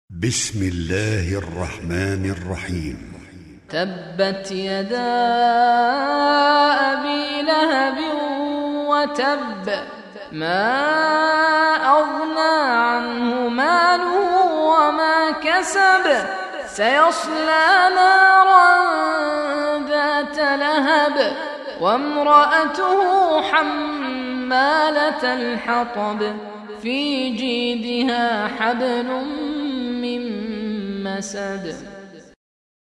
بسم الله الرحمن الرحيم. تبت يدا أبي لهب وتب، ما أغنى عنه ماله وما كسب، سيصلى نارا ذات لهب وامرأته حمالة الحطب، في جيدها حبل من مسد.